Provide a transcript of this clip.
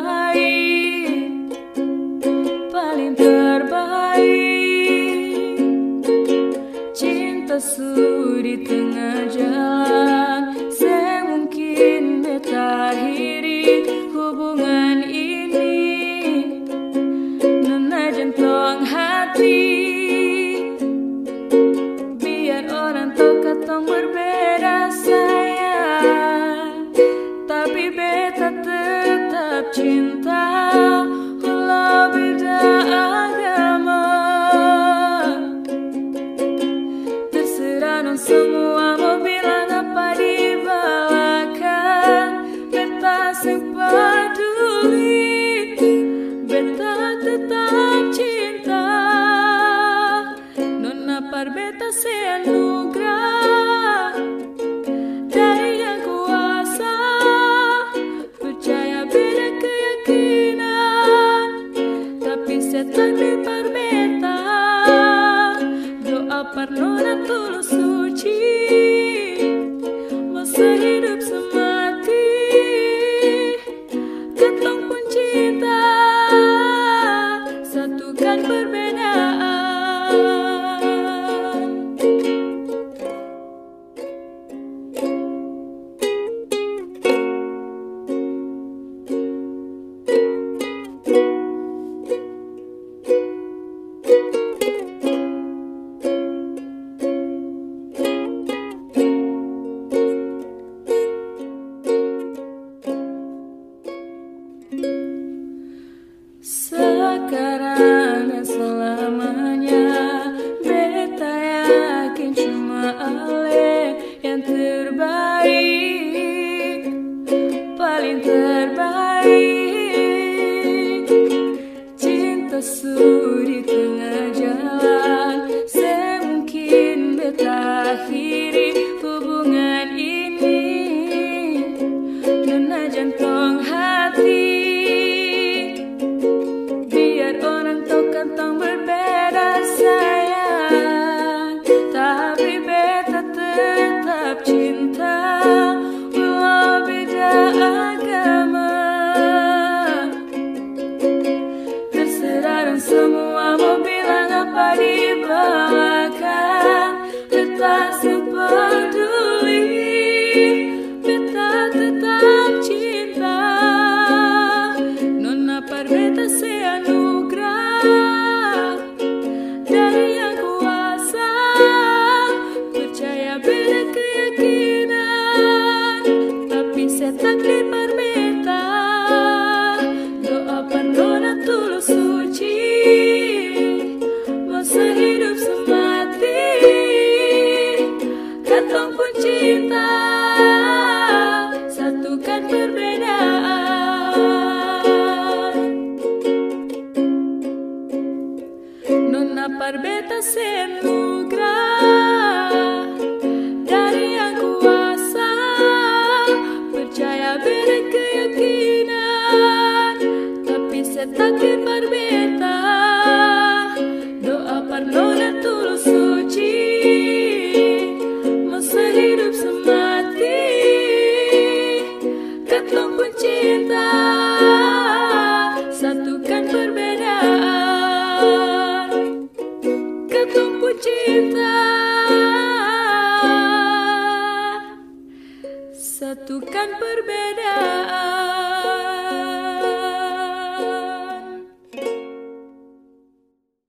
terbaik, paling terbaik. Cinta su di tengah jalan, semungkin beta akhiri hubungan ini. Nona jantong hati, biar orang tahu katong berbeda sayang, tapi beta tetap cinta walau beda agama. Terserah non semua mau bilang apa di belakang, beta sepeduli, beta tetap cinta. Nona par beta seanugerah dari yang kuasa, percaya beda keyakinan, tapi setan di par beta. Doa par nona tulus suci, masa hidup semati, katong pun cinta, satukan perbedaan. Sekarang dan selamanya, beta yakin cuma Ale yang terbaik, paling terbaik. Cinta su di tengah jalan, semungkin beta akhiri hubungan ini. Nona jantong hati, orang tahu katong berbeda sayang, tapi beta tetap cinta walau beda agama. Terserah dan semua mau bilang apa di belakang, beta sepeduli, beta tetap cinta. Nona par beta seanugerah dari yang kuasa, percaya beda keyakinan, tapi setan di par beta. Doa par nona tulus suci, masa hidup semati, katong pun cinta, satukan perbedaan. Nona par beta seanugerah dari yang kuasa, percaya beda keyakinan, tapi setan di par beta. Doa par nona tulus suci, masa hidup semati, katong pun cinta, satukan perbedaan. Katong pun cinta, satukan perbedaan.